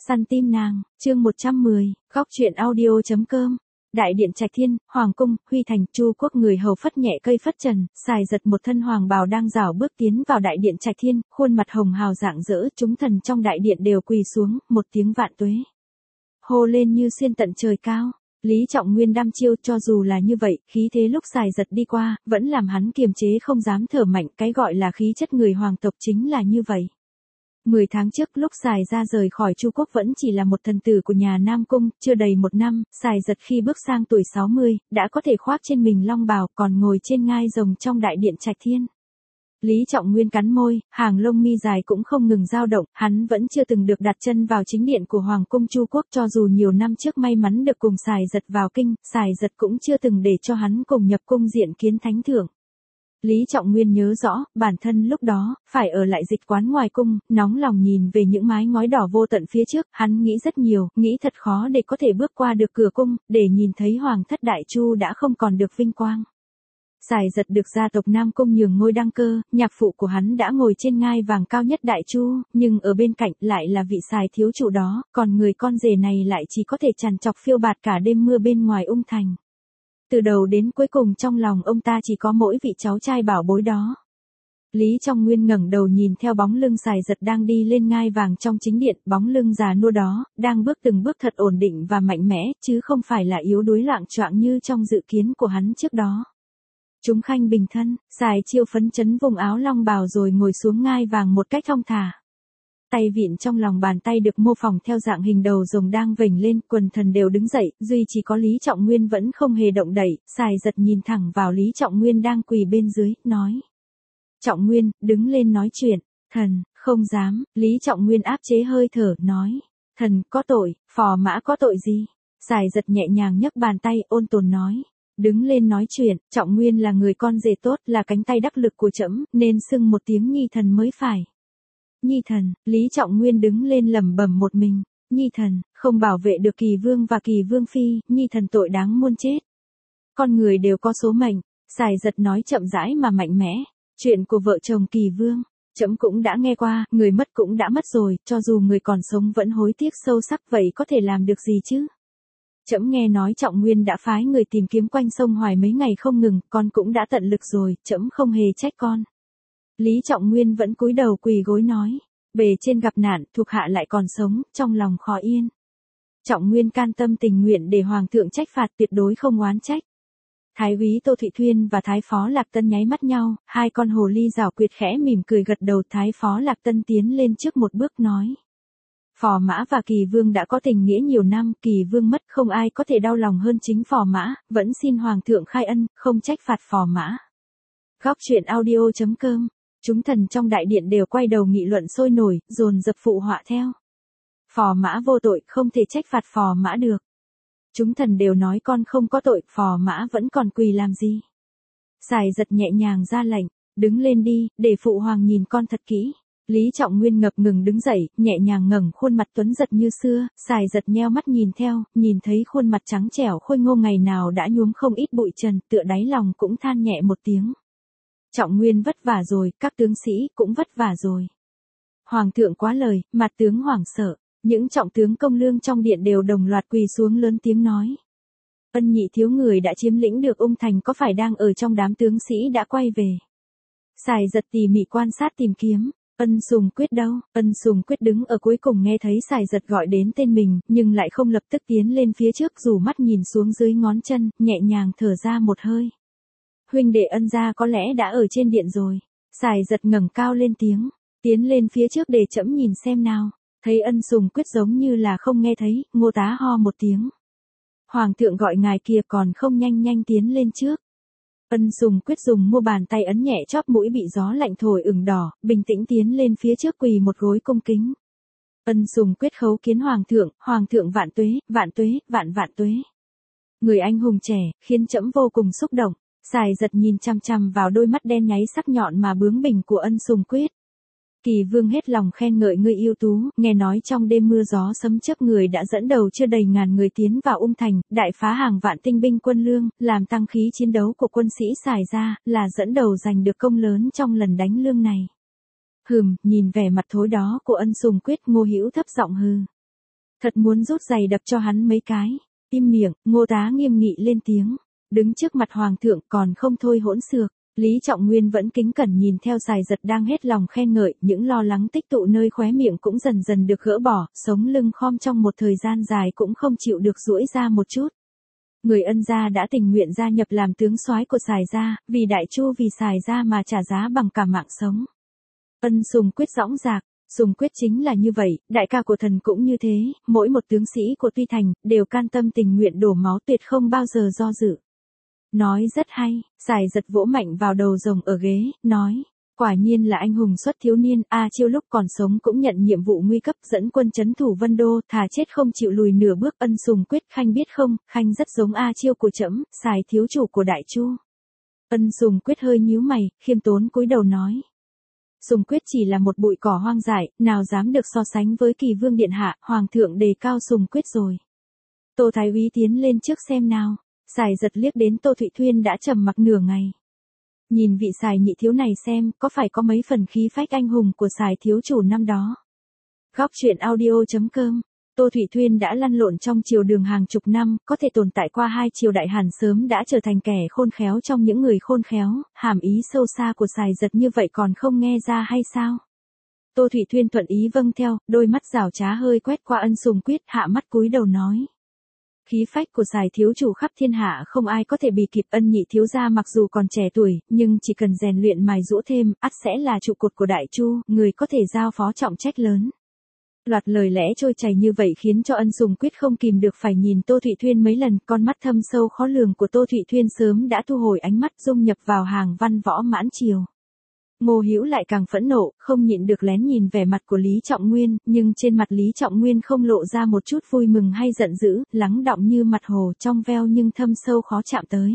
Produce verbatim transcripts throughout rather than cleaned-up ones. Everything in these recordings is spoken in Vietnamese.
Săn tim nàng, chương một trăm mười, góc truyện audio.com. Đại điện Trạch Thiên, Hoàng cung, Huy Thành, Chu Quốc người hầu phất nhẹ cây phất trần, xài giật một thân hoàng bào đang rảo bước tiến vào đại điện Trạch Thiên, khuôn mặt hồng hào rạng rỡ, chúng thần trong đại điện đều quỳ xuống, một tiếng vạn tuế. Hô lên như xuyên tận trời cao. Lý Trọng Nguyên đăm chiêu, cho dù là như vậy, khí thế lúc xài giật đi qua, vẫn làm hắn kiềm chế không dám thở mạnh, cái gọi là khí chất người hoàng tộc chính là như vậy. Mười tháng trước lúc xài ra rời khỏi Chu Quốc vẫn chỉ là một thần tử của nhà Nam Cung, chưa đầy một năm, xài giật khi bước sang tuổi sáu mươi, đã có thể khoác trên mình long bào, còn ngồi trên ngai rồng trong đại điện Trạch Thiên. Lý Trọng Nguyên cắn môi, hàng lông mi dài cũng không ngừng dao động, hắn vẫn chưa từng được đặt chân vào chính điện của Hoàng cung Chu Quốc, cho dù nhiều năm trước may mắn được cùng xài giật vào kinh, xài giật cũng chưa từng để cho hắn cùng nhập cung diện kiến thánh thượng. Lý Trọng Nguyên nhớ rõ, bản thân lúc đó, phải ở lại dịch quán ngoài cung, nóng lòng nhìn về những mái ngói đỏ vô tận phía trước, hắn nghĩ rất nhiều, nghĩ thật khó để có thể bước qua được cửa cung, để nhìn thấy Hoàng thất Đại Chu đã không còn được vinh quang. Xài giật được gia tộc Nam Cung nhường ngôi đăng cơ, nhạc phụ của hắn đã ngồi trên ngai vàng cao nhất Đại Chu, nhưng ở bên cạnh lại là vị xài thiếu chủ đó, còn người con rể này lại chỉ có thể trằn trọc phiêu bạt cả đêm mưa bên ngoài ung thành. Từ đầu đến cuối cùng trong lòng ông ta chỉ có mỗi vị cháu trai bảo bối đó. Lý Trọng Nguyên ngẩng đầu nhìn theo bóng lưng xài giật đang đi lên ngai vàng trong chính điện, bóng lưng già nua đó, đang bước từng bước thật ổn định và mạnh mẽ, chứ không phải là yếu đuối loạng choạng như trong dự kiến của hắn trước đó. Chúng khanh bình thân, xài chiêu phấn chấn vùng áo long bào rồi ngồi xuống ngai vàng một cách thong thả. Tay vịn trong lòng bàn tay được mô phỏng theo dạng hình đầu rồng đang vểnh lên, quần thần đều đứng dậy, duy chỉ có Lý Trọng Nguyên vẫn không hề động đậy, xài giật nhìn thẳng vào Lý Trọng Nguyên đang quỳ bên dưới, nói. Trọng Nguyên, đứng lên nói chuyện, thần, không dám, Lý Trọng Nguyên áp chế hơi thở, nói. Thần, có tội, phò mã có tội gì? Xài giật nhẹ nhàng nhấc bàn tay, ôn tồn nói. Đứng lên nói chuyện, Trọng Nguyên là người con rể tốt, là cánh tay đắc lực của trẫm, nên xưng một tiếng nhi thần mới phải. Nhi thần, Lý Trọng Nguyên đứng lên lẩm bẩm một mình, Nhi thần, không bảo vệ được Kỳ Vương và Kỳ Vương Phi, Nhi thần tội đáng muôn chết. Con người đều có số mệnh, xài giật nói chậm rãi mà mạnh mẽ, chuyện của vợ chồng Kỳ Vương, trẫm cũng đã nghe qua, người mất cũng đã mất rồi, cho dù người còn sống vẫn hối tiếc sâu sắc, vậy có thể làm được gì chứ? Trẫm nghe nói Trọng Nguyên đã phái người tìm kiếm quanh sông Hoài mấy ngày không ngừng, con cũng đã tận lực rồi, trẫm không hề trách con. Lý Trọng Nguyên vẫn cúi đầu quỳ gối nói, bề trên gặp nạn, thuộc hạ lại còn sống, trong lòng khó yên. Trọng Nguyên can tâm tình nguyện để Hoàng thượng trách phạt, tuyệt đối không oán trách. Thái úy Tô Thụy Thuyên và Thái phó Lạc Tân nháy mắt nhau, hai con hồ ly giảo quyệt khẽ mỉm cười gật đầu. Thái phó Lạc Tân tiến lên trước một bước nói. Phò mã và Kỳ Vương đã có tình nghĩa nhiều năm, Kỳ Vương mất không ai có thể đau lòng hơn chính phò mã, vẫn xin Hoàng thượng khai ân, không trách phạt phò mã. Góc truyện audio.com. Chúng thần trong đại điện đều quay đầu nghị luận sôi nổi, dồn dập phụ họa theo. Phò mã vô tội, không thể trách phạt phò mã được. Chúng thần đều nói con không có tội, phò mã vẫn còn quỳ làm gì. Xài giật nhẹ nhàng ra lệnh, đứng lên đi, để phụ hoàng nhìn con thật kỹ. Lý Trọng Nguyên ngập ngừng đứng dậy, nhẹ nhàng ngẩng khuôn mặt tuấn giật như xưa, xài giật nheo mắt nhìn theo, nhìn thấy khuôn mặt trắng trẻo khôi ngô ngày nào đã nhuốm không ít bụi trần, tựa đáy lòng cũng than nhẹ một tiếng. Trọng Nguyên vất vả rồi, các tướng sĩ cũng vất vả rồi. Hoàng thượng quá lời, mặt tướng hoảng sợ, những trọng tướng công lương trong điện đều đồng loạt quỳ xuống lớn tiếng nói. Ân nhị thiếu người đã chiếm lĩnh được ung thành có phải đang ở trong đám tướng sĩ đã quay về. Xài giật tỉ mỉ quan sát tìm kiếm, Ân Sùng Quyết đâu, Ân Sùng Quyết đứng ở cuối cùng nghe thấy xài giật gọi đến tên mình, nhưng lại không lập tức tiến lên phía trước dù mắt nhìn xuống dưới ngón chân, nhẹ nhàng thở ra một hơi. Huynh đệ Ân gia có lẽ đã ở trên điện rồi. Xài giật ngẩng cao lên tiếng, tiến lên phía trước để trẫm nhìn xem nào. Thấy Ân Sùng Quyết giống như là không nghe thấy, Ngô tá ho một tiếng. Hoàng thượng gọi ngài kia còn không nhanh nhanh tiến lên trước. Ân Sùng Quyết dùng mua bàn tay ấn nhẹ chóp mũi bị gió lạnh thổi ửng đỏ, bình tĩnh tiến lên phía trước quỳ một gối cung kính. Ân Sùng Quyết khấu kiến Hoàng thượng, Hoàng thượng vạn tuế, vạn tuế, vạn vạn tuế. Người anh hùng trẻ, khiến trẫm vô cùng xúc động. Xài giật nhìn chăm chăm vào đôi mắt đen nháy sắc nhọn mà bướng bỉnh của Ân Sùng Quyết. Kỳ Vương hết lòng khen ngợi ngươi ưu tú, nghe nói trong đêm mưa gió sấm chớp người đã dẫn đầu chưa đầy ngàn người tiến vào ung thành, đại phá hàng vạn tinh binh quân lương, làm tăng khí chiến đấu của quân sĩ xài ra, là dẫn đầu giành được công lớn trong lần đánh lương này. Hừm, nhìn vẻ mặt thối đó của Ân Sùng Quyết, Ngô Hữu thấp giọng hừ. Thật muốn rút giày đập cho hắn mấy cái. Im miệng, Ngô Tá nghiêm nghị lên tiếng. Đứng trước mặt hoàng thượng còn không thôi hỗn xược. Lý Trọng Nguyên vẫn kính cẩn nhìn theo Sài Giật đang hết lòng khen ngợi, những lo lắng tích tụ nơi khóe miệng cũng dần dần được gỡ bỏ, sống lưng khom trong một thời gian dài cũng không chịu được duỗi ra một chút. Người Ân gia đã tình nguyện gia nhập làm tướng soái của Sài gia, vì Đại Chu vì Sài gia mà trả giá bằng cả mạng sống. Ân Sùng Quyết dõng dạc. Sùng Quyết chính là như vậy, đại ca của thần cũng như thế, mỗi một tướng sĩ của Tuy Thành, đều can tâm tình nguyện đổ máu tuyệt không bao giờ do dự. Nói rất hay, Sài Giật vỗ mạnh vào đầu rồng ở ghế, nói, quả nhiên là anh hùng xuất thiếu niên, A Chiêu lúc còn sống cũng nhận nhiệm vụ nguy cấp dẫn quân trấn thủ Vân Đô, thà chết không chịu lùi nửa bước. Ân Sùng Quyết khanh biết không, khanh rất giống A Chiêu của trẫm, Sài thiếu chủ của Đại Chu. Ân Sùng Quyết hơi nhíu mày, khiêm tốn cúi đầu nói. Sùng Quyết chỉ là một bụi cỏ hoang dại, nào dám được so sánh với Kỳ Vương điện hạ, hoàng thượng đề cao Sùng Quyết rồi. Tô Thái úy tiến lên trước xem nào. Sài Giật liếc đến Tô Thụy Thuyên đã trầm mặc nửa ngày. Nhìn vị Sài nhị thiếu này xem, có phải có mấy phần khí phách anh hùng của Sài thiếu chủ năm đó. Góc truyện audio chấm com. Tô Thụy Thuyên đã lăn lộn trong triều đường hàng chục năm, có thể tồn tại qua hai triều đại Hàn sớm đã trở thành kẻ khôn khéo trong những người khôn khéo, hàm ý sâu xa của Sài Giật như vậy còn không nghe ra hay sao? Tô Thụy Thuyên thuận ý vâng theo, đôi mắt rảo trá hơi quét qua Ân Sùng Quyết, hạ mắt cúi đầu nói. Khí phách của Sài thiếu chủ khắp thiên hạ không ai có thể bì kịp. Ân nhị thiếu gia mặc dù còn trẻ tuổi, nhưng chỉ cần rèn luyện mài giũa thêm, ắt sẽ là trụ cột của Đại Chu, người có thể giao phó trọng trách lớn. Loạt lời lẽ trôi chảy như vậy khiến cho Ân Sùng Quyết không kìm được phải nhìn Tô Thụy Thuyên mấy lần, con mắt thâm sâu khó lường của Tô Thụy Thuyên sớm đã thu hồi ánh mắt dung nhập vào hàng văn võ mãn triều. Ngô Hữu lại càng phẫn nộ, không nhịn được lén nhìn vẻ mặt của Lý Trọng Nguyên, nhưng trên mặt Lý Trọng Nguyên không lộ ra một chút vui mừng hay giận dữ, lắng đọng như mặt hồ trong veo nhưng thâm sâu khó chạm tới.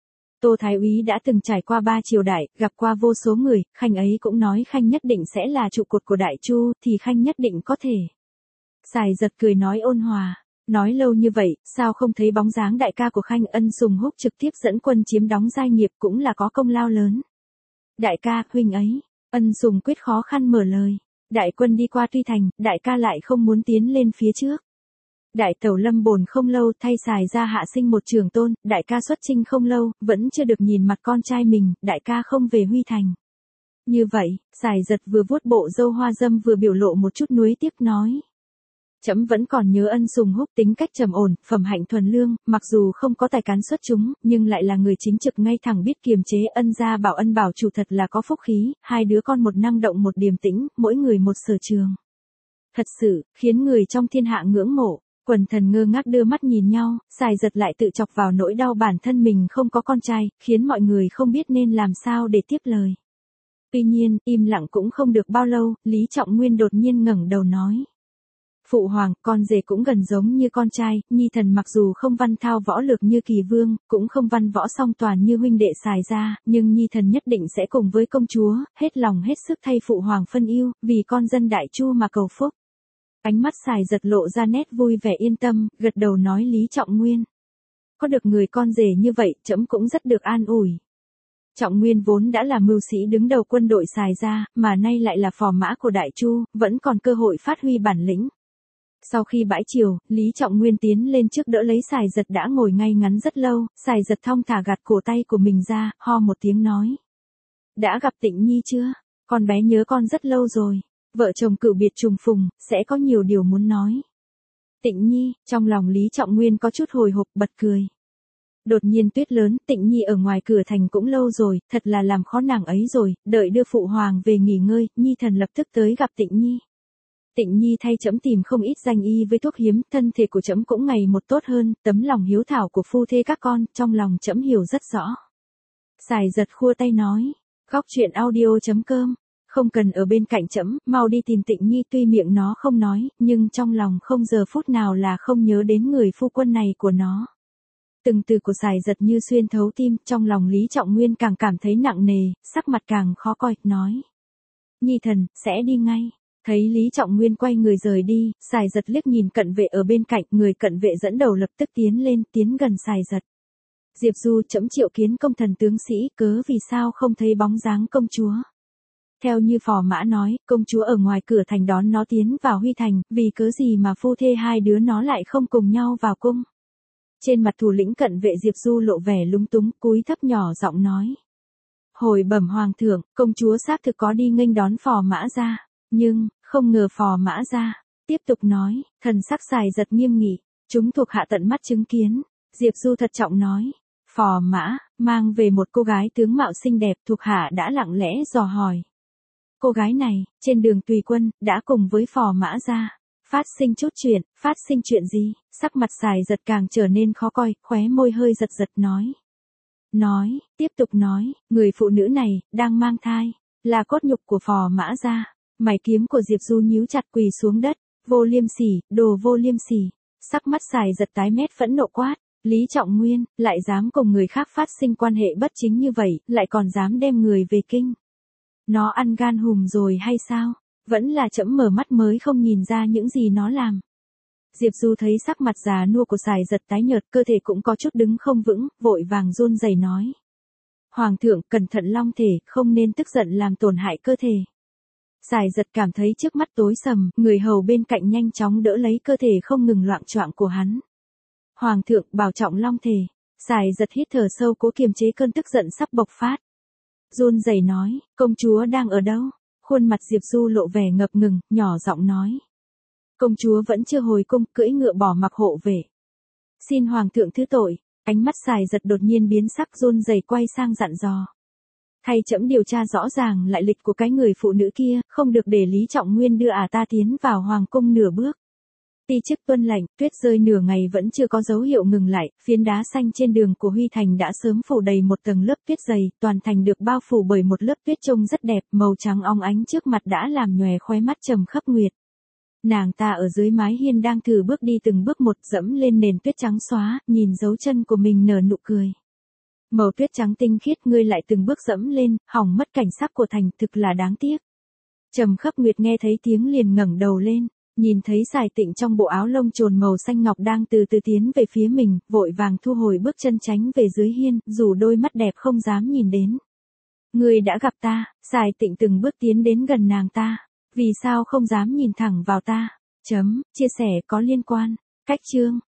Tô Thái úy đã từng trải qua ba triều đại, gặp qua vô số người, khanh ấy cũng nói khanh nhất định sẽ là trụ cột của Đại Chu, thì khanh nhất định có thể. Sài Giật cười nói ôn hòa, nói lâu như vậy, sao không thấy bóng dáng đại ca của khanh? Ân Sùng Húc trực tiếp dẫn quân chiếm đóng Giai Nghiệp cũng là có công lao lớn. Đại ca, huynh ấy, Ân Sùng Quyết khó khăn mở lời. Đại quân đi qua Tuy Thành, đại ca lại không muốn tiến lên phía trước. Đại tẩu lâm bồn không lâu thay Sài ra hạ sinh một trưởng tôn, đại ca xuất chinh không lâu, vẫn chưa được nhìn mặt con trai mình, đại ca không về Huy Thành. Như vậy, Sài Giật vừa vuốt bộ râu hoa dâm vừa biểu lộ một chút nuối tiếc nói. Trẫm vẫn còn nhớ Ân Sùng Húc tính cách trầm ổn, phẩm hạnh thuần lương, mặc dù không có tài cán xuất chúng, nhưng lại là người chính trực ngay thẳng biết kiềm chế. Ân gia bảo Ân bảo chủ thật là có phúc khí, hai đứa con một năng động một điềm tĩnh, mỗi người một sở trường. Thật sự, khiến người trong thiên hạ ngưỡng mộ. Quần thần ngơ ngác đưa mắt nhìn nhau, Sài Giật lại tự chọc vào nỗi đau bản thân mình không có con trai, khiến mọi người không biết nên làm sao để tiếp lời. Tuy nhiên, im lặng cũng không được bao lâu, Lý Trọng Nguyên đột nhiên ngẩng đầu nói. Phụ hoàng, con rể cũng gần giống như con trai, nhi thần mặc dù không văn thao võ lược như Kỳ Vương, cũng không văn võ song toàn như huynh đệ Sài gia, nhưng nhi thần nhất định sẽ cùng với công chúa, hết lòng hết sức thay phụ hoàng phân ưu, vì con dân Đại Chu mà cầu phúc. Ánh mắt Sài Giật lộ ra nét vui vẻ yên tâm, gật đầu nói Lý Trọng Nguyên. Có được người con rể như vậy, trẫm cũng rất được an ủi. Trọng Nguyên vốn đã là mưu sĩ đứng đầu quân đội Sài gia, mà nay lại là phò mã của Đại Chu, vẫn còn cơ hội phát huy bản lĩnh. Sau khi bãi triều, Lý Trọng Nguyên tiến lên trước đỡ lấy Sài Giật đã ngồi ngay ngắn rất lâu, Sài Giật thong thả gạt cổ tay của mình ra, ho một tiếng nói. Đã gặp Tịnh Nhi chưa? Con bé nhớ con rất lâu rồi. Vợ chồng cựu biệt trùng phùng, sẽ có nhiều điều muốn nói. Tịnh Nhi, trong lòng Lý Trọng Nguyên có chút hồi hộp bật cười. Đột nhiên tuyết lớn, Tịnh Nhi ở ngoài cửa thành cũng lâu rồi, thật là làm khó nàng ấy rồi, đợi đưa phụ hoàng về nghỉ ngơi, Nhi thần lập tức tới gặp Tịnh Nhi. Tịnh Nhi thay trẫm tìm không ít danh y với thuốc hiếm, thân thể của trẫm cũng ngày một tốt hơn, tấm lòng hiếu thảo của phu thê các con, trong lòng trẫm hiểu rất rõ. Sài Giật khua tay nói, góc truyện audio chấm com. Không cần ở bên cạnh trẫm, mau đi tìm Tịnh Nhi. Tuy miệng nó không nói, nhưng trong lòng không giờ phút nào là không nhớ đến người phu quân này của nó. Từng từ của Sài Giật như xuyên thấu tim, trong lòng Lý Trọng Nguyên càng cảm thấy nặng nề, sắc mặt càng khó coi, nói. Nhi thần, sẽ đi ngay. Thấy Lý Trọng Nguyên quay người rời đi, Sài Giật liếc nhìn cận vệ ở bên cạnh, người cận vệ dẫn đầu lập tức tiến lên, tiến gần Sài Giật. Diệp Du, trẫm triệu kiến công thần tướng sĩ, cớ vì sao không thấy bóng dáng công chúa. Theo như phò mã nói, công chúa ở ngoài cửa thành đón nó tiến vào Huy Thành, vì cớ gì mà phu thê hai đứa nó lại không cùng nhau vào cung. Trên mặt thủ lĩnh cận vệ Diệp Du lộ vẻ lúng túng, cúi thấp nhỏ giọng nói. Hồi bẩm hoàng thượng, công chúa xác thực có đi nghênh đón phò mã ra, nhưng, không ngờ phò mã ra. Tiếp tục nói, thần sắc Sài Giật nghiêm nghị, chúng thuộc hạ tận mắt chứng kiến. Diệp Du thật trọng nói, phò mã, mang về một cô gái tướng mạo xinh đẹp, thuộc hạ đã lặng lẽ dò hỏi. Cô gái này, trên đường tùy quân, đã cùng với phò mã ra. Phát sinh chút chuyện, phát sinh chuyện gì, sắc mặt Sài Giật càng trở nên khó coi, khóe môi hơi giật giật nói. Nói, tiếp tục nói, người phụ nữ này, đang mang thai, là cốt nhục của phò mã ra. Mày kiếm của Diệp Du nhíu chặt quỳ xuống đất, vô liêm sỉ, đồ vô liêm sỉ. Sắc mắt Sài Giật tái mét phẫn nộ quát, Lý Trọng Nguyên, lại dám cùng người khác phát sinh quan hệ bất chính như vậy, lại còn dám đem người về kinh. Nó ăn gan hùm rồi hay sao? Vẫn là trẫm mở mắt mới không nhìn ra những gì nó làm. Diệp Du thấy sắc mặt già nua của Sài Giật tái nhợt, cơ thể cũng có chút đứng không vững, vội vàng run rẩy nói. Hoàng thượng, cẩn thận long thể, không nên tức giận làm tổn hại cơ thể. Sài Giật cảm thấy trước mắt tối sầm, người hầu bên cạnh nhanh chóng đỡ lấy cơ thể không ngừng loạng choạng của hắn. Hoàng thượng, bảo trọng long thể. Sài Giật hít thở sâu cố kiềm chế cơn tức giận sắp bộc phát. Run rẩy nói, công chúa đang ở đâu? Khuôn mặt Diệp Du lộ vẻ ngập ngừng, nhỏ giọng nói. Công chúa vẫn chưa hồi cung, cưỡi ngựa bỏ mặc hộ vệ. Xin hoàng thượng thứ tội. Ánh mắt Sài Giật đột nhiên biến sắc, run rẩy quay sang dặn dò. Thay trẫm điều tra rõ ràng lại lịch của cái người phụ nữ kia, không được để Lý Trọng Nguyên đưa ả ta tiến vào hoàng cung nửa bước. Ti chức tuân lệnh, tuyết rơi nửa ngày vẫn chưa có dấu hiệu ngừng lại, phiến đá xanh trên đường của Huy Thành đã sớm phủ đầy một tầng lớp tuyết dày, toàn thành được bao phủ bởi một lớp tuyết trông rất đẹp, màu trắng óng ánh trước mặt đã làm nhòe khóe mắt Trầm Khấp Nguyệt. Nàng ta ở dưới mái hiên đang thử bước đi từng bước một, dẫm lên nền tuyết trắng xóa, nhìn dấu chân của mình nở nụ cười. Màu tuyết trắng tinh khiết, ngươi lại từng bước dẫm lên, hỏng mất cảnh sắc của thành, thực là đáng tiếc. Trầm Khấp Nguyệt nghe thấy tiếng liền ngẩng đầu lên, nhìn thấy Sài Tịnh trong bộ áo lông trồn màu xanh ngọc đang từ từ tiến về phía mình, vội vàng thu hồi bước chân tránh về dưới hiên, dù đôi mắt đẹp không dám nhìn đến. Ngươi đã gặp ta. Sài Tịnh từng bước tiến đến gần nàng ta. Vì sao không dám nhìn thẳng vào ta? Chấm, chia sẻ có liên quan. Cách chương.